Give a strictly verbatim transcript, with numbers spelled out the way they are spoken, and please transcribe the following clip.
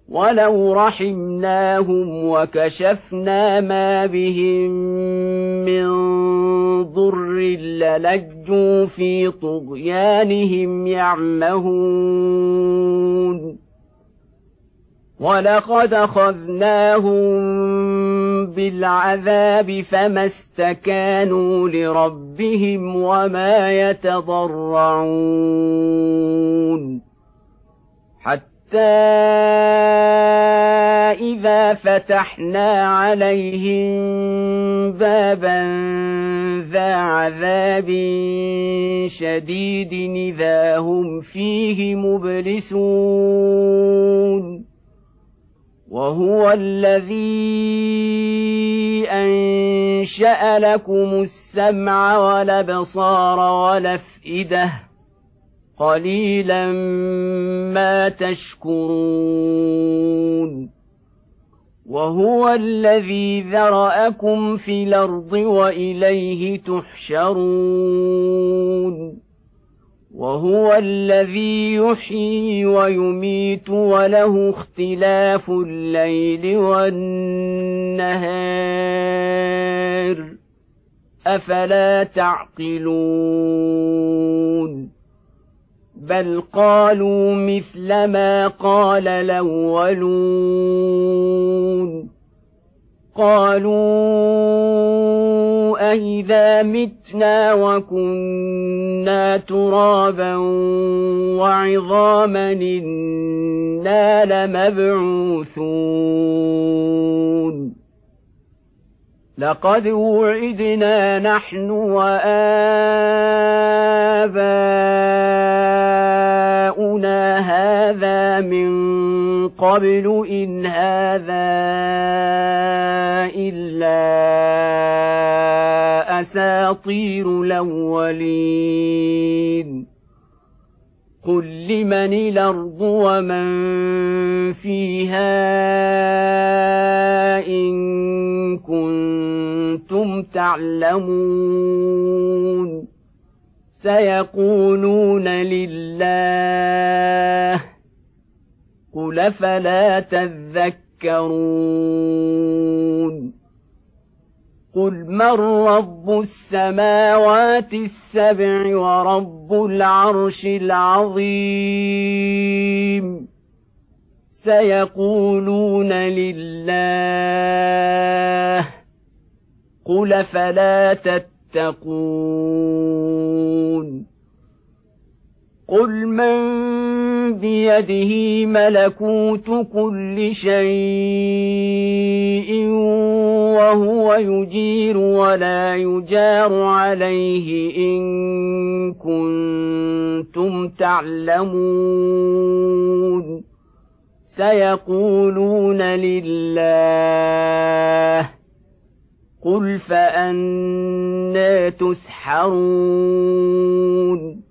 ولو رحمناهم وكشفنا ما بهم من ضر للجوا في طغيانهم يعمهون ولقد أخذناهم بالعذاب فما استكانوا لربهم وما يتضرعون حتى إذا فتحنا عليهم بابا ذا عذاب شديد إذا هم فيه مبلسون وهو الذي أنشأ لكم السمع والأبصار والأفئدة قليلا ما تشكرون وهو الذي ذرأكم في الأرض وإليه تحشرون وهو الذي يحيي ويميت وله اختلاف الليل والنهار أفلا تعقلون بل قالوا مثل ما قال الأولون قالوا أإذا متنا وكنا ترابا وعظاما إنا لمبعوثون لقد وعدنا نحن وآباؤنا هذا من قبل إن هذا إلا أساطير الأولين قل لمن الأرض ومن فيها إن كنتم تعلمون سيقولون لله قل فلا تذكرون قل من رب السماوات السبع ورب العرش العظيم سيقولون لله قل فلا تتقون قل من بيده ملكوت كل شيء وهو يجير ولا يجار عليه إن كنتم تعلمون سيقولون لله قل فأنى تسحرون